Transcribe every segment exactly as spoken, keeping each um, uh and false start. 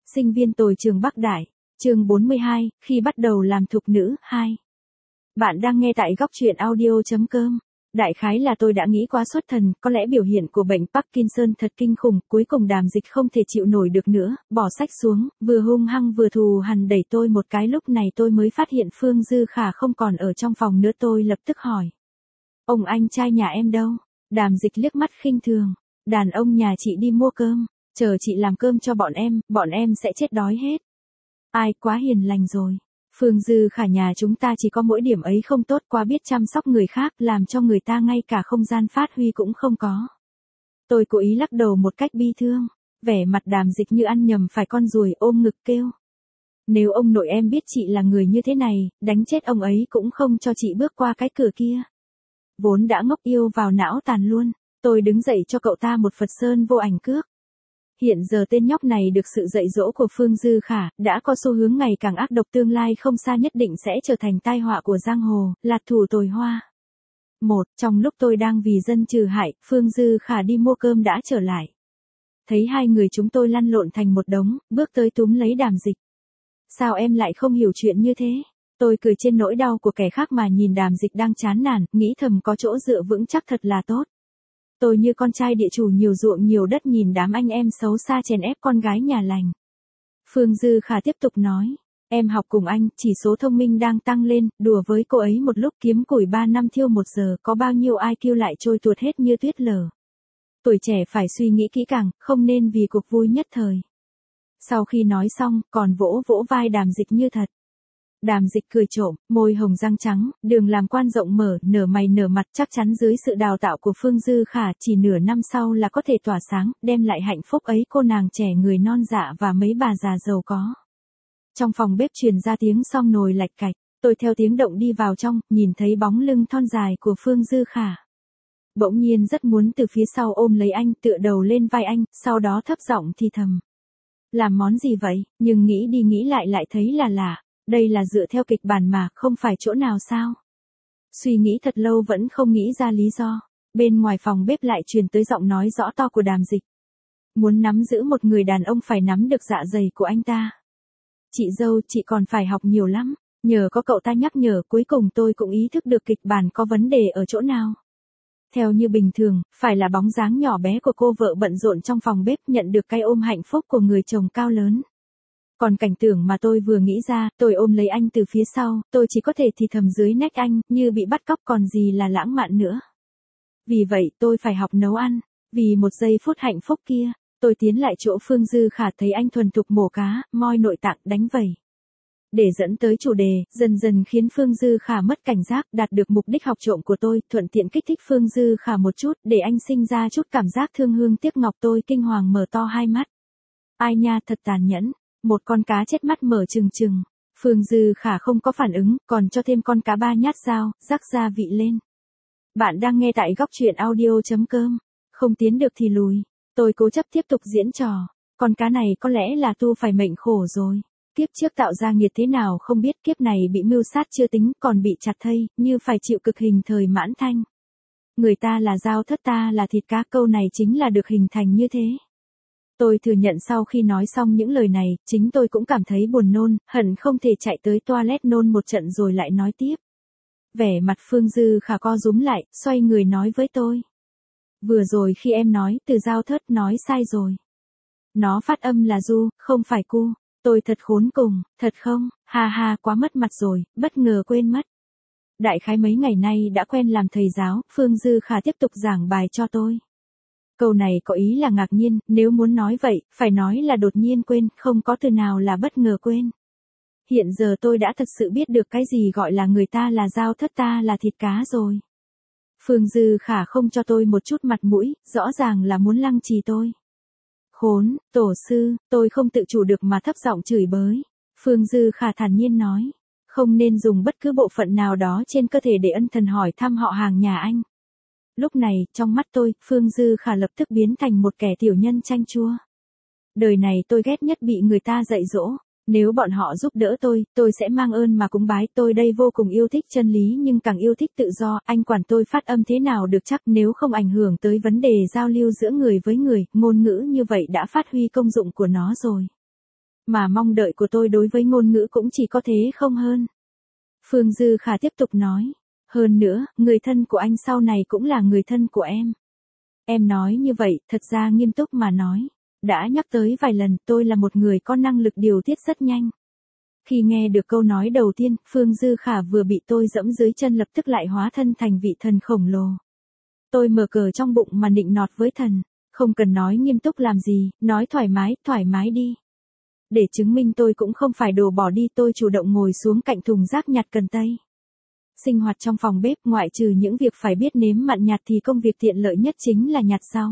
Sinh viên tồi trường Bắc Đại, chương bốn mươi hai, khi bắt đầu làm thục nữ, hai. Bạn đang nghe tại góc truyện audio.com. Đại khái là tôi đã nghĩ quá xuất thần, có lẽ biểu hiện của bệnh Parkinson thật kinh khủng, cuối cùng Đàm Dịch không thể chịu nổi được nữa, bỏ sách xuống, vừa hung hăng vừa thù hằn đẩy tôi một cái. Lúc này tôi mới phát hiện Phương Dư Khả không còn ở trong phòng nữa. Tôi lập tức hỏi: ông anh trai nhà em đâu? Đàm Dịch liếc mắt khinh thường: đàn ông nhà chị đi mua cơm, chờ chị làm cơm cho bọn em, bọn em sẽ chết đói hết. Ai, quá hiền lành rồi. Phương Dư Khả nhà chúng ta chỉ có mỗi điểm ấy không tốt, quá biết chăm sóc người khác, làm cho người ta ngay cả không gian phát huy cũng không có. Tôi cố ý lắc đầu một cách bi thương, vẻ mặt Đàm Dịch như ăn nhầm phải con ruồi, ôm ngực kêu: nếu ông nội em biết chị là người như thế này, đánh chết ông ấy cũng không cho chị bước qua cái cửa kia. Vốn đã ngốc yêu vào não tàn luôn, tôi đứng dậy cho cậu ta một Phật sơn vô ảnh cước. Hiện giờ tên nhóc này được sự dạy dỗ của Phương Dư Khả, đã có xu hướng ngày càng ác độc, tương lai không xa nhất định sẽ trở thành tai họa của giang hồ, là thủ tồi hoa. Một, trong lúc tôi đang vì dân trừ hại, Phương Dư Khả đi mua cơm đã trở lại. Thấy hai người chúng tôi lăn lộn thành một đống, bước tới túm lấy Đàm Dịch. Sao em lại không hiểu chuyện như thế? Tôi cười trên nỗi đau của kẻ khác mà nhìn Đàm Dịch đang chán nản, nghĩ thầm có chỗ dựa vững chắc thật là tốt. Tôi như con trai địa chủ nhiều ruộng nhiều đất nhìn đám anh em xấu xa chèn ép con gái nhà lành. Phương Dư Khả tiếp tục nói: em học cùng anh, chỉ số thông minh đang tăng lên, đùa với cô ấy một lúc kiếm củi ba năm thiêu một giờ, có bao nhiêu i kiu lại trôi tuột hết như tuyết lở. Tuổi trẻ phải suy nghĩ kỹ càng, không nên vì cuộc vui nhất thời. Sau khi nói xong, còn vỗ vỗ vai Đàm Dịch như thật. Đàm Dịch cười trộm, môi hồng răng trắng, đường làm quan rộng mở, nở mày nở mặt, chắc chắn dưới sự đào tạo của Phương Dư Khả, chỉ nửa năm sau là có thể tỏa sáng, đem lại hạnh phúc ấy cô nàng trẻ người non dạ và mấy bà già giàu có. Trong phòng bếp truyền ra tiếng xông nồi lạch cạch, tôi theo tiếng động đi vào trong, nhìn thấy bóng lưng thon dài của Phương Dư Khả. Bỗng nhiên rất muốn từ phía sau ôm lấy anh, tựa đầu lên vai anh, sau đó thấp giọng thì thầm: làm món gì vậy? Nhưng nghĩ đi nghĩ lại lại thấy là lạ. Đây là dựa theo kịch bản mà, không phải chỗ nào sao? Suy nghĩ thật lâu vẫn không nghĩ ra lý do. Bên ngoài phòng bếp lại truyền tới giọng nói rõ to của Đàm Dịch. Muốn nắm giữ một người đàn ông phải nắm được dạ dày của anh ta. Chị dâu, chị còn phải học nhiều lắm. Nhờ có cậu ta nhắc nhở, cuối cùng tôi cũng ý thức được kịch bản có vấn đề ở chỗ nào. Theo như bình thường, phải là bóng dáng nhỏ bé của cô vợ bận rộn trong phòng bếp nhận được cái ôm hạnh phúc của người chồng cao lớn. Còn cảnh tượng mà tôi vừa nghĩ ra, tôi ôm lấy anh từ phía sau, tôi chỉ có thể thì thầm dưới nách anh, như bị bắt cóc còn gì là lãng mạn nữa. Vì vậy tôi phải học nấu ăn, vì một giây phút hạnh phúc kia, tôi tiến lại chỗ Phương Dư Khả thấy anh thuần thục mổ cá, moi nội tạng, đánh vẩy. Để dẫn tới chủ đề, dần dần khiến Phương Dư Khả mất cảnh giác, đạt được mục đích học trộm của tôi, thuận tiện kích thích Phương Dư Khả một chút, để anh sinh ra chút cảm giác thương hương tiếc ngọc. Tôi kinh hoàng mở to hai mắt. Ai nha, thật tàn nhẫn. Một con cá chết mắt mở trừng trừng. Phương Dư Khả không có phản ứng, còn cho thêm con cá ba nhát dao, rắc gia vị lên. Bạn đang nghe tại góc truyện audio.com. Không tiến được thì lùi. Tôi cố chấp tiếp tục diễn trò. Con cá này có lẽ là tu phải mệnh khổ rồi. Kiếp trước tạo ra nghiệt thế nào không biết, kiếp này bị mưu sát chưa tính, còn bị chặt thây, như phải chịu cực hình thời Mãn Thanh. Người ta là dao thất, ta là thịt cá, câu này chính là được hình thành như thế. Tôi thừa nhận sau khi nói xong những lời này, chính tôi cũng cảm thấy buồn nôn, hận không thể chạy tới toilet nôn một trận rồi lại nói tiếp. Vẻ mặt Phương Dư Khả co rúm lại, xoay người nói với tôi. Vừa rồi khi em nói từ dao thớt nói sai rồi. Nó phát âm là du, không phải cu. Tôi thật khốn cùng, thật không, ha ha, quá mất mặt rồi, bất ngờ quên mất. Đại khái mấy ngày nay đã quen làm thầy giáo, Phương Dư Khả tiếp tục giảng bài cho tôi. Câu này có ý là ngạc nhiên, nếu muốn nói vậy, phải nói là đột nhiên quên, không có từ nào là bất ngờ quên. Hiện giờ tôi đã thật sự biết được cái gì gọi là người ta là dao thất, ta là thịt cá rồi. Phương Dư Khả không cho tôi một chút mặt mũi, rõ ràng là muốn lăng trì tôi. Khốn, tổ sư, tôi không tự chủ được mà thấp giọng chửi bới. Phương Dư Khả thản nhiên nói, không nên dùng bất cứ bộ phận nào đó trên cơ thể để ân thần hỏi thăm họ hàng nhà anh. Lúc này, trong mắt tôi, Phương Dư Khả lập tức biến thành một kẻ tiểu nhân chanh chua. Đời này tôi ghét nhất bị người ta dạy dỗ. Nếu bọn họ giúp đỡ tôi, tôi sẽ mang ơn mà cúng bái. Tôi đây vô cùng yêu thích chân lý nhưng càng yêu thích tự do. Anh quản tôi phát âm thế nào được chắc, nếu không ảnh hưởng tới vấn đề giao lưu giữa người với người, ngôn ngữ như vậy đã phát huy công dụng của nó rồi. Mà mong đợi của tôi đối với ngôn ngữ cũng chỉ có thế không hơn. Phương Dư Khả tiếp tục nói. Hơn nữa, người thân của anh sau này cũng là người thân của em. Em nói như vậy, thật ra nghiêm túc mà nói. Đã nhắc tới vài lần, tôi là một người có năng lực điều tiết rất nhanh. Khi nghe được câu nói đầu tiên, Phương Dư Khả vừa bị tôi dẫm dưới chân lập tức lại hóa thân thành vị thần khổng lồ. Tôi mở cờ trong bụng mà nịnh nọt với thần. Không cần nói nghiêm túc làm gì, nói thoải mái, thoải mái đi. Để chứng minh tôi cũng không phải đồ bỏ đi, tôi chủ động ngồi xuống cạnh thùng rác nhặt cần tây. Sinh hoạt trong phòng bếp, ngoại trừ những việc phải biết nếm mặn nhạt thì công việc tiện lợi nhất chính là nhặt rau.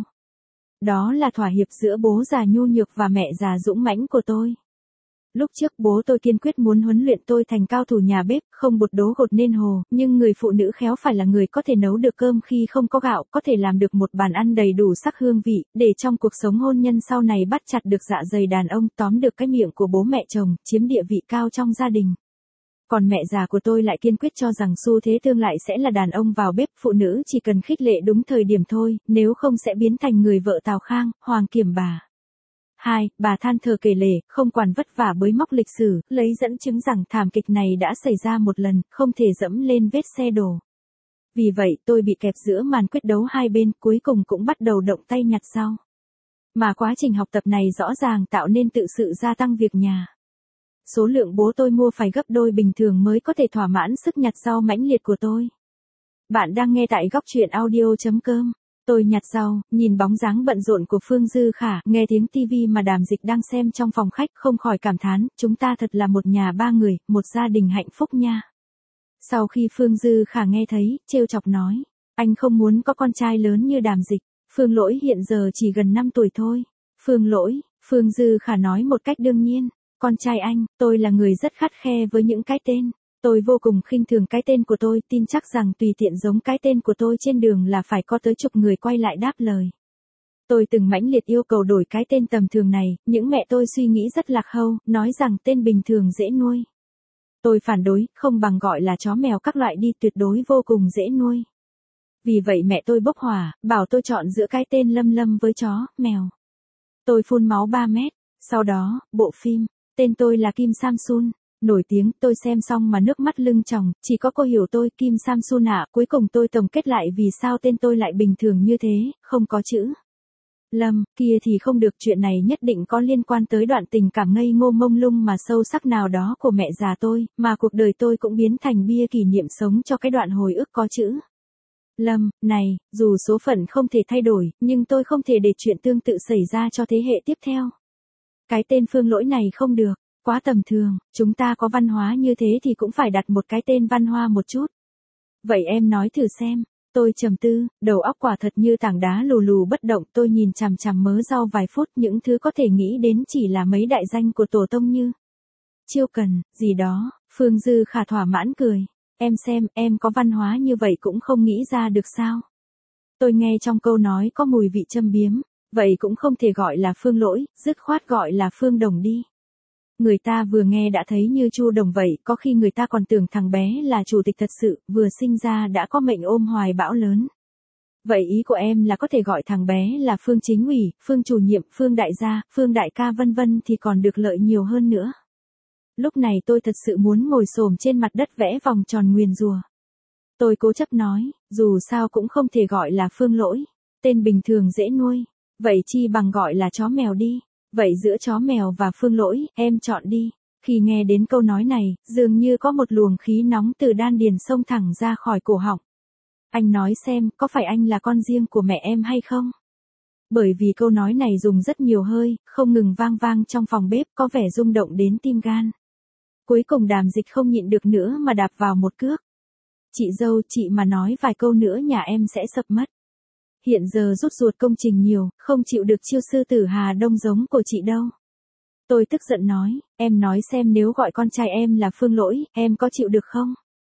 Đó là thỏa hiệp giữa bố già nhu nhược và mẹ già dũng mãnh của tôi. Lúc trước bố tôi kiên quyết muốn huấn luyện tôi thành cao thủ nhà bếp, không bột đố gột nên hồ, nhưng người phụ nữ khéo phải là người có thể nấu được cơm khi không có gạo, có thể làm được một bàn ăn đầy đủ sắc hương vị, để trong cuộc sống hôn nhân sau này bắt chặt được dạ dày đàn ông, tóm được cái miệng của bố mẹ chồng, chiếm địa vị cao trong gia đình. Còn mẹ già của tôi lại kiên quyết cho rằng xu thế tương lại sẽ là đàn ông vào bếp, phụ nữ chỉ cần khích lệ đúng thời điểm thôi, nếu không sẽ biến thành người vợ Tào Khang, Hoàng Kiểm bà. Hai, bà than thở kể lể, không quản vất vả bới móc lịch sử, lấy dẫn chứng rằng thảm kịch này đã xảy ra một lần, không thể dẫm lên vết xe đổ. Vì vậy tôi bị kẹp giữa màn quyết đấu hai bên, cuối cùng cũng bắt đầu động tay nhặt rau. Mà quá trình học tập này rõ ràng tạo nên tự sự gia tăng việc nhà. Số lượng bố tôi mua phải gấp đôi bình thường mới có thể thỏa mãn sức nhặt rau mãnh liệt của tôi. Bạn đang nghe tại góc truyện audio chấm com. Tôi nhặt rau, nhìn bóng dáng bận rộn của Phương Dư Khả, nghe tiếng tivi mà Đàm Dịch đang xem trong phòng khách, không khỏi cảm thán, chúng ta thật là một nhà ba người, một gia đình hạnh phúc nha. Sau khi Phương Dư Khả nghe thấy, trêu chọc nói, anh không muốn có con trai lớn như Đàm Dịch, Phương Lỗi hiện giờ chỉ gần năm tuổi thôi. Phương Lỗi, Phương Dư Khả nói một cách đương nhiên, con trai anh, tôi là người rất khắt khe với những cái tên. Tôi vô cùng khinh thường cái tên của tôi, tin chắc rằng tùy tiện giống cái tên của tôi trên đường là phải có tới chục người quay lại đáp lời. Tôi từng mãnh liệt yêu cầu đổi cái tên tầm thường này, những mẹ tôi suy nghĩ rất lạc hậu, nói rằng tên bình thường dễ nuôi. Tôi phản đối, không bằng gọi là chó mèo các loại đi, tuyệt đối vô cùng dễ nuôi. Vì vậy mẹ tôi bốc hỏa, bảo tôi chọn giữa cái tên Lâm Lâm với chó, mèo. Tôi phun máu ba mét, sau đó, bộ phim, tên tôi là Kim Samsun. Nổi tiếng, tôi xem xong mà nước mắt lưng tròng, chỉ có cô hiểu tôi, Kim Samsun ạ, cuối cùng tôi tổng kết lại vì sao tên tôi lại bình thường như thế, không có chữ Lâm, kia thì không được, chuyện này nhất định có liên quan tới đoạn tình cảm ngây ngô mông lung mà sâu sắc nào đó của mẹ già tôi, mà cuộc đời tôi cũng biến thành bia kỷ niệm sống cho cái đoạn hồi ức có chữ Lâm, này, dù số phận không thể thay đổi, nhưng tôi không thể để chuyện tương tự xảy ra cho thế hệ tiếp theo. Cái tên Phương Lỗi này không được. Quá tầm thường, chúng ta có văn hóa như thế thì cũng phải đặt một cái tên văn hoa một chút. Vậy em nói thử xem, tôi trầm tư, đầu óc quả thật như tảng đá lù lù bất động, tôi nhìn chằm chằm mớ rau vài phút, những thứ có thể nghĩ đến chỉ là mấy đại danh của tổ tông như Chiêu Cần, gì đó. Phương Dư Khả thỏa mãn cười, em xem, em có văn hóa như vậy cũng không nghĩ ra được sao. Tôi nghe trong câu nói có mùi vị châm biếm, vậy cũng không thể gọi là Phương Lỗi, dứt khoát gọi là Phương Đồng đi. Người ta vừa nghe đã thấy như Chu Đồng vậy, có khi người ta còn tưởng thằng bé là chủ tịch thật sự, vừa sinh ra đã có mệnh ôm hoài bão lớn. Vậy ý của em là có thể gọi thằng bé là Phương Chính ủy, Phương chủ nhiệm, Phương đại gia, Phương đại ca vân vân thì còn được lợi nhiều hơn nữa. Lúc này tôi thật sự muốn ngồi xổm trên mặt đất vẽ vòng tròn nguyền rủa. Tôi cố chấp nói, dù sao cũng không thể gọi là Phương Lỗi, tên bình thường dễ nuôi, vậy chi bằng gọi là chó mèo đi. Vậy giữa chó mèo và Phương Lỗi, em chọn đi. Khi nghe đến câu nói này, dường như có một luồng khí nóng từ đan điền xông thẳng ra khỏi cổ họng. Anh nói xem, có phải anh là con riêng của mẹ em hay không? Bởi vì câu nói này dùng rất nhiều hơi, không ngừng vang vang trong phòng bếp, có vẻ rung động đến tim gan. Cuối cùng Đàm Dịch không nhịn được nữa mà đạp vào một cước. Chị dâu, chị mà nói vài câu nữa nhà em sẽ sập mất. Hiện giờ rút ruột công trình nhiều, không chịu được chiêu sư tử Hà Đông giống của chị đâu. Tôi tức giận nói, em nói xem nếu gọi con trai em là Phương Lỗi, em có chịu được không?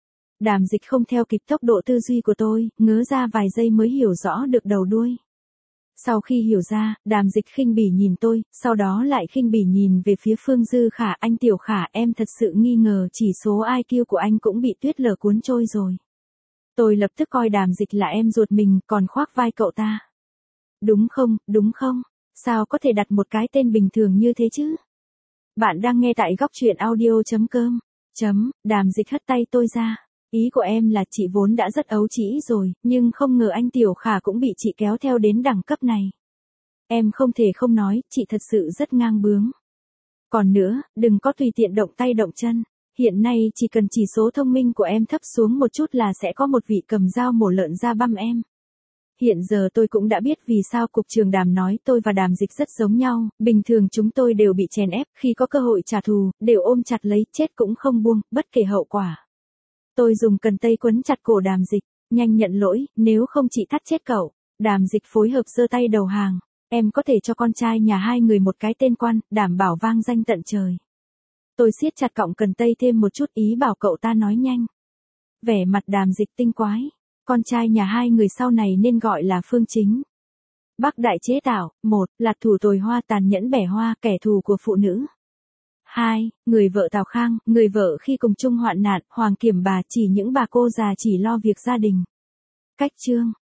Đàm Dịch không theo kịp tốc độ tư duy của tôi, ngớ ra vài giây mới hiểu rõ được đầu đuôi. Sau khi hiểu ra, Đàm Dịch khinh bỉ nhìn tôi, sau đó lại khinh bỉ nhìn về phía Phương Dư Khả, anh Tiểu Khả, em thật sự nghi ngờ chỉ số i kiu của anh cũng bị tuyết lở cuốn trôi rồi. Tôi lập tức coi Đàm Dịch là em ruột mình, còn khoác vai cậu ta. Đúng không, đúng không? Sao có thể đặt một cái tên bình thường như thế chứ? Bạn đang nghe tại góc truyện audio.com. Chấm, Đàm Dịch hất tay tôi ra. Ý của em là chị vốn đã rất ấu trĩ rồi, nhưng không ngờ anh Tiểu Khả cũng bị chị kéo theo đến đẳng cấp này. Em không thể không nói, chị thật sự rất ngang bướng. Còn nữa, đừng có tùy tiện động tay động chân. Hiện nay chỉ cần chỉ số thông minh của em thấp xuống một chút là sẽ có một vị cầm dao mổ lợn ra băm em. Hiện giờ tôi cũng đã biết vì sao cục trưởng Đàm nói tôi và Đàm Dịch rất giống nhau, bình thường chúng tôi đều bị chèn ép, khi có cơ hội trả thù, đều ôm chặt lấy, chết cũng không buông, bất kể hậu quả. Tôi dùng cần tây quấn chặt cổ Đàm Dịch, nhanh nhận lỗi, nếu không chị thắt chết cậu. Đàm Dịch phối hợp giơ tay đầu hàng, em có thể cho con trai nhà hai người một cái tên quan, đảm bảo vang danh tận trời. Tôi siết chặt cọng cần tây thêm một chút, ý bảo cậu ta nói nhanh. Vẻ mặt Đàm Dịch tinh quái. Con trai nhà hai người sau này nên gọi là Phương Chính. Bác đại chế tạo, một, là thủ tồi hoa tàn nhẫn bẻ hoa, kẻ thù của phụ nữ. Hai, người vợ Tào Khang, người vợ khi cùng chung hoạn nạn, Hoàng Kiểm bà chỉ những bà cô già chỉ lo việc gia đình. Cách chương,